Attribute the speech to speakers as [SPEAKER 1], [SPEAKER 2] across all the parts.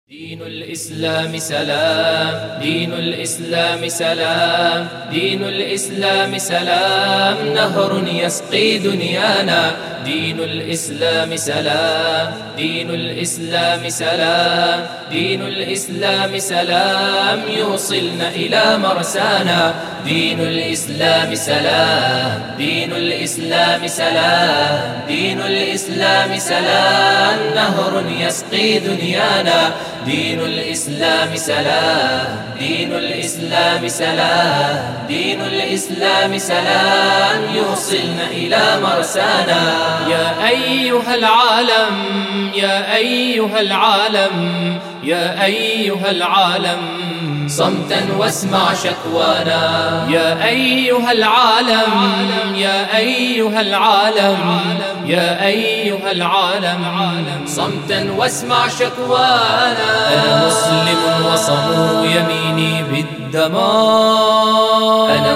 [SPEAKER 1] دين الإسلام سلام، دين الإسلام سلام، دين الإسلام سلام، نهر يسقي دنيانا. دين الإسلام سلام، دين الإسلام سلام، دين الإسلام سلام، يوصلنا إلى مرسانا. دين الإسلام سلام، دين الإسلام سلام، دين الإسلام سلام، نهر يسقي دنيانا. دين الإسلام سلام، دين الإسلام سلام، دين الإسلام سلام، يوصلنا إلى مرسانا. يا أيها العالم، يا أيها العالم، يا أيها العالم، صمتا واسمع شكوانا. يا أيها العالم، يا أيها العالم، يا أيها العالم، صمتا واسمع شكوانا. أنا مسلم وصموا يميني بالدماء. أنا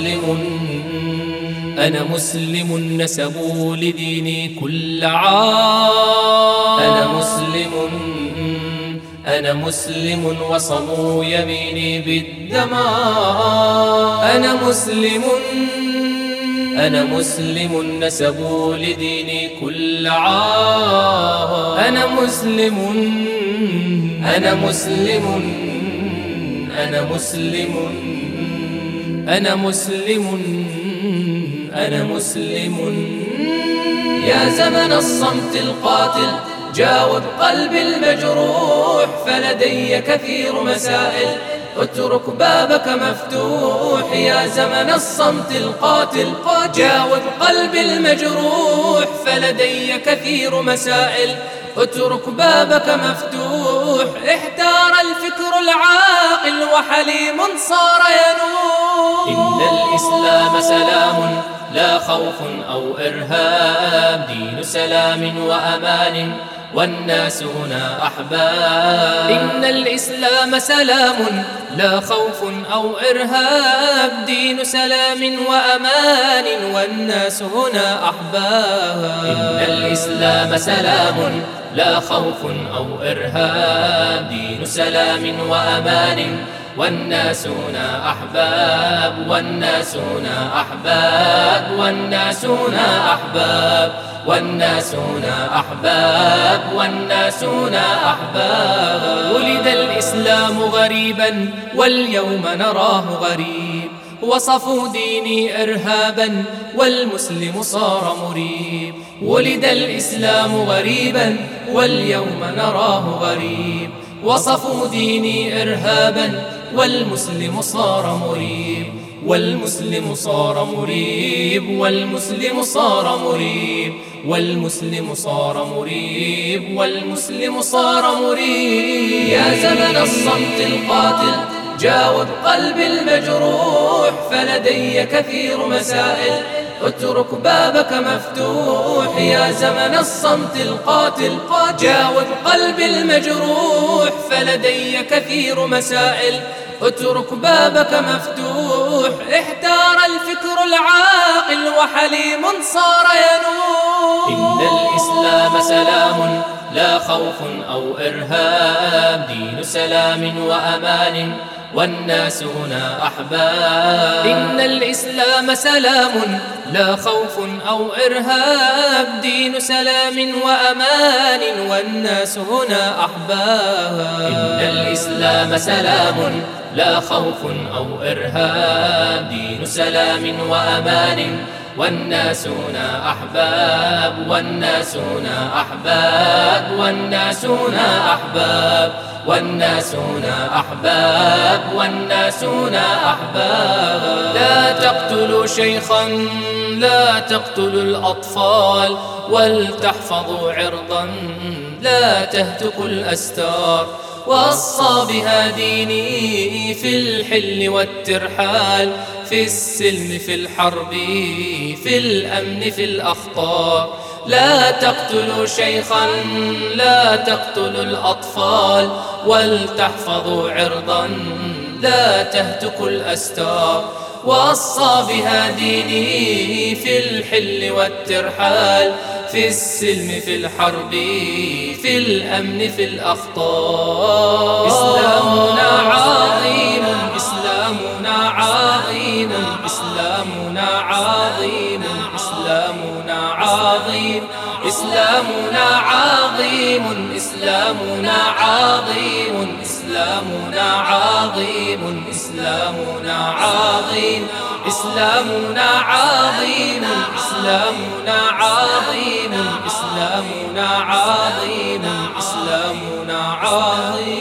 [SPEAKER 1] مسلم نسبوا لديني كل عار. أنا مسلم وصموا يميني بالدماء. أنا مسلم نسبوا لديني كل عار. أنا مسلم أنا مسلم أنا مسلم أنا مسلم أنا مسلم. يا زمن الصمت القاتل جاوب قلبي المجروح، فلدي كثير مسائل اترك بابك مفتوح. يا زمن الصمت القاتل جاوب قلبي المجروح، فلدي كثير مسائل اترك بابك مفتوح. احتار الفكر العاقل وحليم صار ينوح. إن الإسلام سلام لا خوف أو إرهاب، دين سلام وأمان والناس هنا أحباب. إن الإسلام سلام لا خوف أو إرهاب، دين سلام وأمان والناس هنا أحباب. إن الإسلام سلام لا خوف أو إرهاب، دين سلام وأمان والناس هنا أحباب. والناس هنا أحباب، والناس هنا أحباب، والناس هنا أحباب، والناس هنا أحباب. ولد الإسلام غريبا واليوم نراه غريب، وصفوا ديني إرهابا والمسلم صار مريب. ولد الإسلام غريبا واليوم نراه غريب، وصفوا ديني إرهابا والمسلم صار مريب. والمسلم صار مريب، والمسلم صار مريب، والمسلم صار مريب، والمسلم صار مريب. يا زمن الصمت القاتل جاوب قلبي المجروح، فلدي كثير مسائل اترك بابك مفتوح. يا زمن الصمت القاتل جاوب قلبي المجروح، فلدي كثير مسائل اترك بابك مفتوح. احتار الفكر العاقل وحليم صار ينوح. إن الإسلام سلام لا خوف أو إرهاب، دين سلام وأمان والناس هنا أحباب. إن الإسلام سلام لا خوف أو إرهاب، دين سلام وأمان والناس هنا أحباب. إن الإسلام سلام لا خوف أو إرهاب، دين سلام وأمان والناس هنا أحباب. والناس هنا أحباب، والناس هنا أحباب، والناس هنا أحباب، والناس هنا أحباب. لا تقتلوا شيخا، لا تقتلوا الأطفال، ولتحفظوا عرضا، لا تهتكوا الأستار. وصى بها ديني في الحل والترحال، في السلم في الحرب، في الأمن في الأخطار. لا تقتلوا شيخا، لا تقتلوا الأطفال، ولتحفظوا عرضا، لا تهتكوا الأستار. وصى بها ديني في الحل والترحال، في السلم في الحرب، في الأمن في الأخطار. إسلامنا عظيم، إسلامنا عظيم، إسلامنا عظيم، إسلامنا عظيم، إسلامنا عظيم، إسلامنا عظيم، إسلامنا عظيم، إسلامنا عظيم، إسلامنا عظيم.